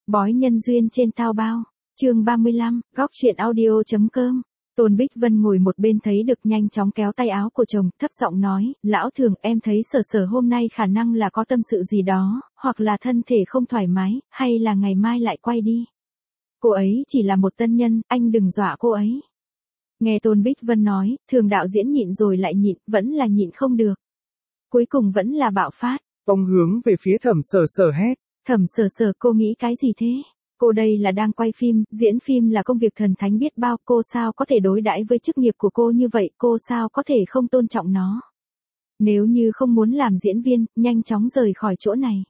Bói nhân duyên trên Taobao. Chương 35, góc truyện audio.com. Tôn Bích Vân ngồi một bên thấy được nhanh chóng kéo tay áo của chồng, thấp giọng nói, lão Thường, em thấy Sở Sở hôm nay khả năng là có tâm sự gì đó, hoặc là thân thể không thoải mái, hay là ngày mai lại quay đi. Cô ấy chỉ là một tân nhân, anh đừng dọa cô ấy. Nghe Tôn Bích Vân nói, Thường đạo diễn nhịn rồi lại nhịn, vẫn là nhịn không được. Cuối cùng vẫn là bạo phát. Ông hướng về phía Thẩm Sở Sở hét. Thẩm Sở Sở, cô nghĩ cái gì thế? Cô đây là đang quay phim, diễn phim là công việc thần thánh biết bao, cô sao có thể đối đãi với chức nghiệp của cô như vậy, cô sao có thể không tôn trọng nó. Nếu như không muốn làm diễn viên, nhanh chóng rời khỏi chỗ này.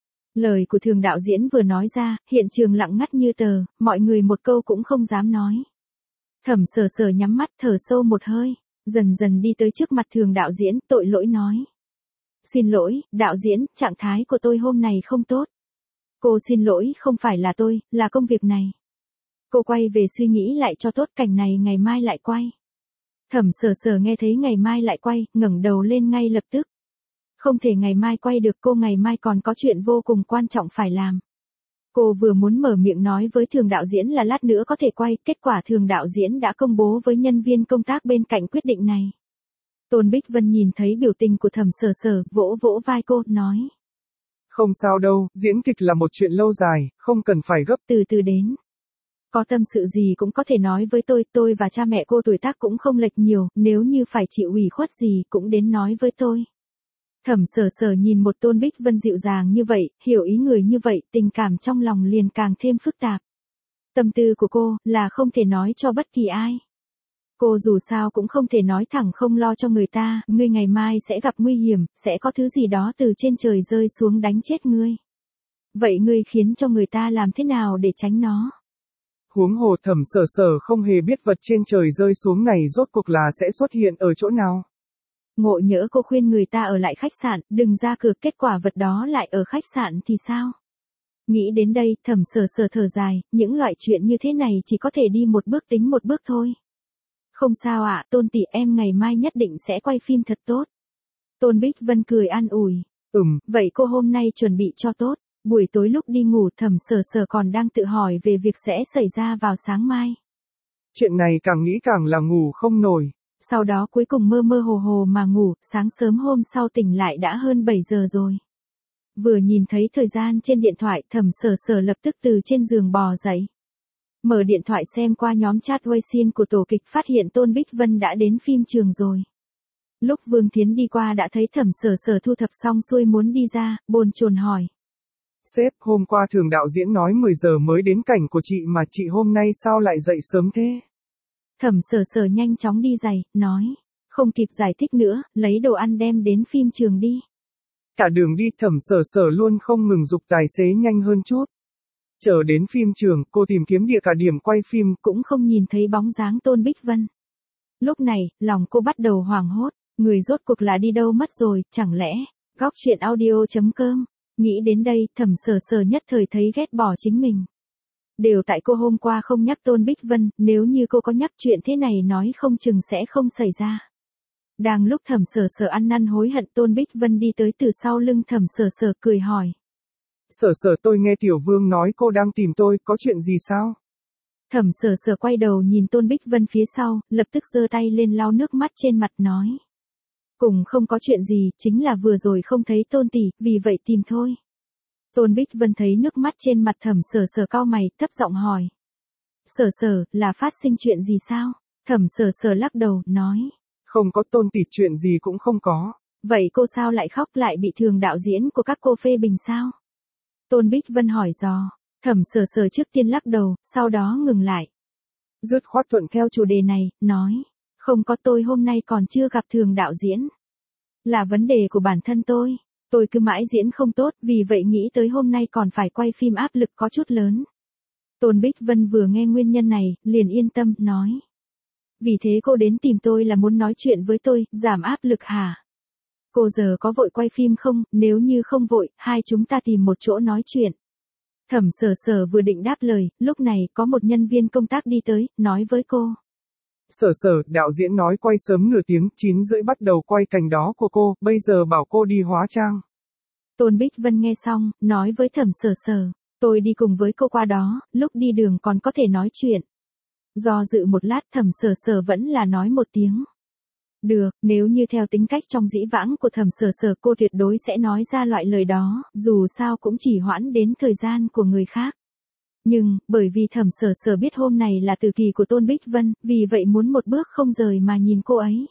Lời của Thường đạo diễn vừa nói ra, hiện trường lặng ngắt như tờ, mọi người một câu cũng không dám nói. Thẩm Sở Sở nhắm mắt thở sâu một hơi, dần dần đi tới trước mặt Thường đạo diễn, tội lỗi nói. Xin lỗi, đạo diễn, trạng thái của tôi hôm nay không tốt. Cô xin lỗi, không phải là tôi, là công việc này. Cô quay về suy nghĩ lại cho tốt, cảnh này ngày mai lại quay. Thẩm Sở Sở nghe thấy ngày mai lại quay, ngẩng đầu lên ngay lập tức. Không thể ngày mai quay được, cô ngày mai còn có chuyện vô cùng quan trọng phải làm. Cô vừa muốn mở miệng nói với Thường đạo diễn là lát nữa có thể quay, kết quả Thường đạo diễn đã công bố với nhân viên công tác bên cạnh quyết định này. Tôn Bích Vân nhìn thấy biểu tình của Thẩm Sở Sở, vỗ vỗ vai cô, nói. Không sao đâu, diễn kịch là một chuyện lâu dài, không cần phải gấp. Từ từ đến. Có tâm sự gì cũng có thể nói với tôi và cha mẹ cô tuổi tác cũng không lệch nhiều, nếu như phải chịu ủy khuất gì cũng đến nói với tôi. Thẩm Sở Sở nhìn một Tôn Bích Vân dịu dàng như vậy, hiểu ý người như vậy, tình cảm trong lòng liền càng thêm phức tạp. Tâm tư của cô là không thể nói cho bất kỳ ai. Cô dù sao cũng không thể nói thẳng không lo cho người ta, ngươi ngày mai sẽ gặp nguy hiểm, sẽ có thứ gì đó từ trên trời rơi xuống đánh chết ngươi. Vậy ngươi khiến cho người ta làm thế nào để tránh nó? Huống hồ Thẩm Sở Sở không hề biết vật trên trời rơi xuống này rốt cuộc là sẽ xuất hiện ở chỗ nào. Ngộ nhỡ cô khuyên người ta ở lại khách sạn, đừng ra cửa, kết quả vật đó lại ở khách sạn thì sao? Nghĩ đến đây, Thẩm Sở Sở thở dài, những loại chuyện như thế này chỉ có thể đi một bước tính một bước thôi. Không sao ạ, Tôn tỷ, em ngày mai nhất định sẽ quay phim thật tốt. Tôn Bích Vân cười an ủi. Vậy cô hôm nay chuẩn bị cho tốt. Buổi tối lúc đi ngủ, Thẩm Sở Sở còn đang tự hỏi về việc sẽ xảy ra vào sáng mai. Chuyện này càng nghĩ càng là ngủ không nổi. Sau đó cuối cùng mơ mơ hồ hồ mà ngủ, sáng sớm hôm sau tỉnh lại đã hơn 7 giờ rồi. Vừa nhìn thấy thời gian trên điện thoại, Thẩm Sở Sở lập tức từ trên giường bò dậy. Mở điện thoại xem qua nhóm chat Weixin của tổ kịch, phát hiện Tôn Bích Vân đã đến phim trường rồi. Lúc Vương Thiến đi qua đã thấy Thẩm Sở Sở thu thập xong xuôi muốn đi ra, bồn chồn hỏi. Sếp, hôm qua Thường đạo diễn nói 10 giờ mới đến cảnh của chị mà chị hôm nay sao lại dậy sớm thế? Thẩm Sở Sở nhanh chóng đi giày, nói. Không kịp giải thích nữa, lấy đồ ăn đem đến phim trường đi. Cả đường đi Thẩm Sở Sở luôn không ngừng giục tài xế nhanh hơn chút. Chờ đến phim trường, cô tìm kiếm địa cả điểm quay phim, cũng không nhìn thấy bóng dáng Tôn Bích Vân. Lúc này, lòng cô bắt đầu hoảng hốt, người rốt cuộc là đi đâu mất rồi, chẳng lẽ, góc truyện audio.com. Nghĩ đến đây, Thẩm Sở Sở nhất thời thấy ghét bỏ chính mình. Đều tại cô hôm qua không nhắc Tôn Bích Vân, nếu như cô có nhắc chuyện thế này nói không chừng sẽ không xảy ra. Đang lúc Thẩm Sở Sở ăn năn hối hận, Tôn Bích Vân đi tới từ sau lưng Thẩm Sở Sở cười hỏi. Sở Sở, tôi nghe Tiểu Vương nói cô đang tìm tôi, có chuyện gì sao? Thẩm Sở Sở quay đầu nhìn Tôn Bích Vân phía sau, lập tức giơ tay lên lau nước mắt trên mặt nói. Cùng không có chuyện gì, chính là vừa rồi không thấy Tôn tỷ, vì vậy tìm thôi. Tôn Bích Vân thấy nước mắt trên mặt Thẩm Sở Sở cau mày, thấp giọng hỏi. Sở Sở, là phát sinh chuyện gì sao? Thẩm Sở Sở lắc đầu, nói. Không có Tôn tỷ, chuyện gì cũng không có. Vậy cô sao lại khóc, lại bị Thường đạo diễn của các cô phê bình sao? Tôn Bích Vân hỏi dò. Thẩm Sở Sở trước tiên lắc đầu, sau đó ngừng lại. Dứt khoát thuận theo chủ đề này, nói. Không có, tôi hôm nay còn chưa gặp Thường đạo diễn. Là vấn đề của bản thân tôi cứ mãi diễn không tốt, vì vậy nghĩ tới hôm nay còn phải quay phim áp lực có chút lớn. Tôn Bích Vân vừa nghe nguyên nhân này, liền yên tâm, nói. Vì thế cô đến tìm tôi là muốn nói chuyện với tôi, giảm áp lực hả? Cô giờ có vội quay phim không, nếu như không vội, hai chúng ta tìm một chỗ nói chuyện. Thẩm Sở Sở vừa định đáp lời, lúc này có một nhân viên công tác đi tới, nói với cô. Sở Sở, đạo diễn nói quay sớm nửa tiếng, 9:30 bắt đầu quay cảnh đó của cô, bây giờ bảo cô đi hóa trang. Tôn Bích Vân nghe xong, nói với Thẩm Sở Sở. Tôi đi cùng với cô qua đó, lúc đi đường còn có thể nói chuyện. Do dự một lát Thẩm Sở Sở vẫn là nói một tiếng. Được, nếu như theo tính cách trong dĩ vãng của Thẩm Sở Sở cô tuyệt đối sẽ nói ra loại lời đó, dù sao cũng chỉ hoãn đến thời gian của người khác. Nhưng, bởi vì Thẩm Sở Sở biết hôm này là tử kỳ của Tôn Bích Vân, vì vậy muốn một bước không rời mà nhìn cô ấy.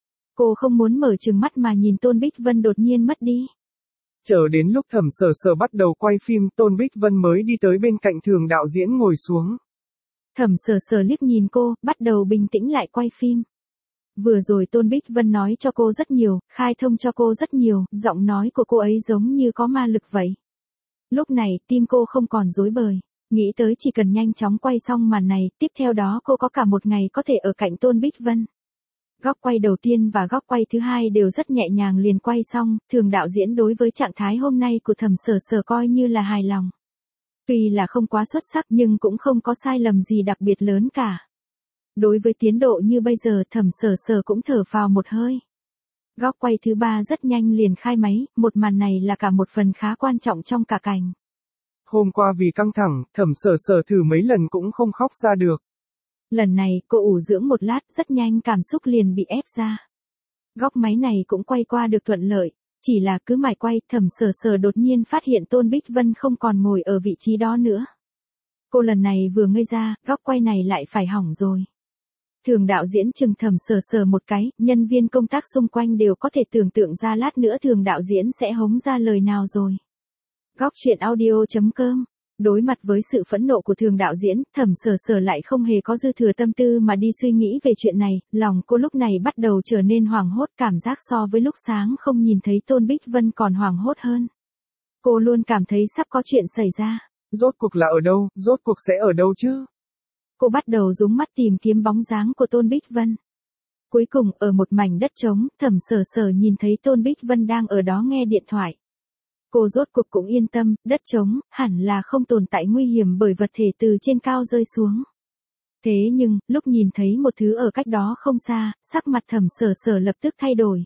Cô không muốn mở trừng mắt mà nhìn Tôn Bích Vân đột nhiên mất đi. Chờ đến lúc Thẩm Sở Sở bắt đầu quay phim, Tôn Bích Vân mới đi tới bên cạnh Thường đạo diễn ngồi xuống. Thẩm Sở Sở liếc nhìn cô, bắt đầu bình tĩnh lại quay phim. Vừa rồi Tôn Bích Vân nói cho cô rất nhiều, khai thông cho cô rất nhiều, giọng nói của cô ấy giống như có ma lực vậy. Lúc này, tim cô không còn rối bời. Nghĩ tới chỉ cần nhanh chóng quay xong màn này, tiếp theo đó cô có cả một ngày có thể ở cạnh Tôn Bích Vân. Góc quay đầu tiên và góc quay thứ hai đều rất nhẹ nhàng liền quay xong, Thường đạo diễn đối với trạng thái hôm nay của Thẩm Sở Sở coi như là hài lòng. Tuy là không quá xuất sắc nhưng cũng không có sai lầm gì đặc biệt lớn cả. Đối với tiến độ như bây giờ Thẩm Sở Sở cũng thở phào một hơi. Góc quay thứ ba rất nhanh liền khai máy, một màn này là cả một phần khá quan trọng trong cả cảnh. Hôm qua vì căng thẳng, Thẩm Sở Sở thử mấy lần cũng không khóc ra được. Lần này cô ủ dưỡng một lát rất nhanh cảm xúc liền bị ép ra. Góc máy này cũng quay qua được thuận lợi, chỉ là cứ mải quay Thẩm Sở Sở đột nhiên phát hiện Tôn Bích Vân không còn ngồi ở vị trí đó nữa. Cô lần này vừa ngây ra, góc quay này lại phải hỏng rồi. Thường đạo diễn chừng Thẩm Sở Sở một cái, nhân viên công tác xung quanh đều có thể tưởng tượng ra lát nữa Thường đạo diễn sẽ hống ra lời nào rồi. Góc truyện audio.com. Đối mặt với sự phẫn nộ của Thường đạo diễn, Thẩm Sở Sở lại không hề có dư thừa tâm tư mà đi suy nghĩ về chuyện này, lòng cô lúc này bắt đầu trở nên hoảng hốt, cảm giác so với lúc sáng không nhìn thấy Tôn Bích Vân còn hoảng hốt hơn. Cô luôn cảm thấy sắp có chuyện xảy ra. Rốt cuộc là ở đâu, rốt cuộc sẽ ở đâu chứ? Cô bắt đầu rúng mắt tìm kiếm bóng dáng của Tôn Bích Vân. Cuối cùng, ở một mảnh đất trống, Thẩm Sở Sở nhìn thấy Tôn Bích Vân đang ở đó nghe điện thoại. Cô rốt cuộc cũng yên tâm, đất trống, hẳn là không tồn tại nguy hiểm bởi vật thể từ trên cao rơi xuống. Thế nhưng, lúc nhìn thấy một thứ ở cách đó không xa, sắc mặt Thẩm Sở Sở lập tức thay đổi.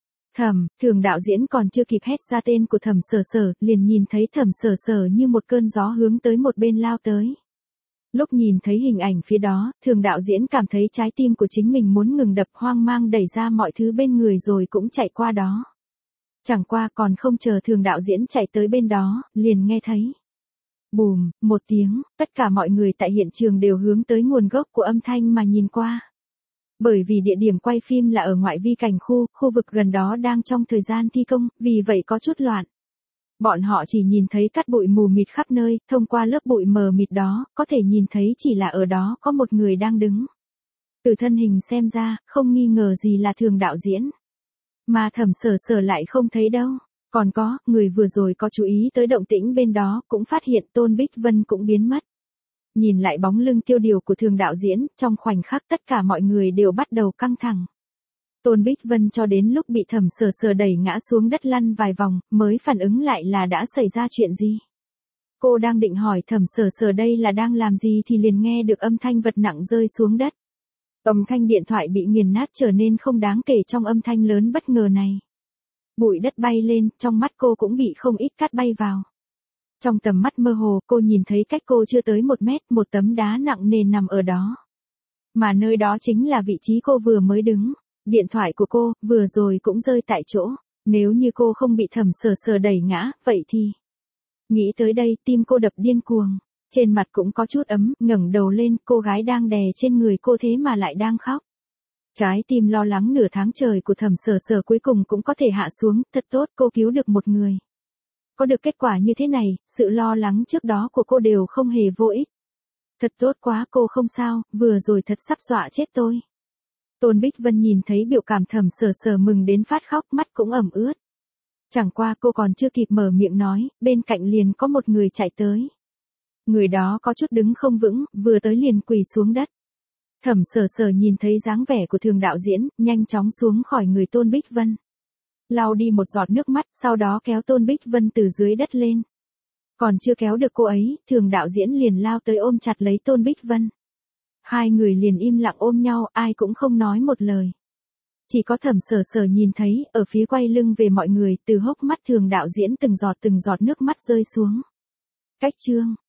Thường đạo diễn còn chưa kịp hét ra tên của Thẩm Sở Sở, liền nhìn thấy Thẩm Sở Sở như một cơn gió hướng tới một bên lao tới. Lúc nhìn thấy hình ảnh phía đó, Thường đạo diễn cảm thấy trái tim của chính mình muốn ngừng đập, hoang mang đẩy ra mọi thứ bên người rồi cũng chạy qua đó. Chẳng qua còn không chờ Thường đạo diễn chạy tới bên đó, liền nghe thấy. Bùm, một tiếng, tất cả mọi người tại hiện trường đều hướng tới nguồn gốc của âm thanh mà nhìn qua. Bởi vì địa điểm quay phim là ở ngoại vi cảnh khu vực gần đó đang trong thời gian thi công, vì vậy có chút loạn. Bọn họ chỉ nhìn thấy cát bụi mù mịt khắp nơi, thông qua lớp bụi mờ mịt đó, có thể nhìn thấy chỉ là ở đó có một người đang đứng. Từ thân hình xem ra, không nghi ngờ gì là Thường đạo diễn. Mà Thẩm Sở Sở lại không thấy đâu. Còn có, người vừa rồi có chú ý tới động tĩnh bên đó, cũng phát hiện Tôn Bích Vân cũng biến mất. Nhìn lại bóng lưng tiêu điều của Thường đạo diễn, trong khoảnh khắc tất cả mọi người đều bắt đầu căng thẳng. Tôn Bích Vân cho đến lúc bị Thẩm Sở Sở đẩy ngã xuống đất lăn vài vòng, mới phản ứng lại là đã xảy ra chuyện gì. Cô đang định hỏi Thẩm Sở Sở đây là đang làm gì thì liền nghe được âm thanh vật nặng rơi xuống đất. Âm thanh điện thoại bị nghiền nát trở nên không đáng kể trong âm thanh lớn bất ngờ này. Bụi đất bay lên, trong mắt cô cũng bị không ít cát bay vào. Trong tầm mắt mơ hồ, cô nhìn thấy cách cô chưa tới 1 mét, một tấm đá nặng nề nằm ở đó. Mà nơi đó chính là vị trí cô vừa mới đứng. Điện thoại của cô, vừa rồi cũng rơi tại chỗ. Nếu như cô không bị Thẩm Sở Sở đẩy ngã, vậy thì... Nghĩ tới đây, tim cô đập điên cuồng. Trên mặt cũng có chút ấm, ngẩng đầu lên, cô gái đang đè trên người cô thế mà lại đang khóc. Trái tim lo lắng nửa tháng trời của Thẩm Sở Sở cuối cùng cũng có thể hạ xuống, thật tốt cô cứu được một người. Có được kết quả như thế này, sự lo lắng trước đó của cô đều không hề vô ích. Thật tốt quá cô không sao, vừa rồi thật sắp dọa chết tôi. Tôn Bích Vân nhìn thấy biểu cảm Thẩm Sở Sở mừng đến phát khóc, mắt cũng ẩm ướt. Chẳng qua cô còn chưa kịp mở miệng nói, bên cạnh liền có một người chạy tới. Người đó có chút đứng không vững, vừa tới liền quỳ xuống đất. Thẩm Sở Sở nhìn thấy dáng vẻ của Thường đạo diễn, nhanh chóng xuống khỏi người Tôn Bích Vân. Lau đi một giọt nước mắt, sau đó kéo Tôn Bích Vân từ dưới đất lên. Còn chưa kéo được cô ấy, Thường đạo diễn liền lao tới ôm chặt lấy Tôn Bích Vân. Hai người liền im lặng ôm nhau, ai cũng không nói một lời. Chỉ có Thẩm Sở Sở nhìn thấy, ở phía quay lưng về mọi người, từ hốc mắt Thường đạo diễn từng giọt nước mắt rơi xuống. Cách chương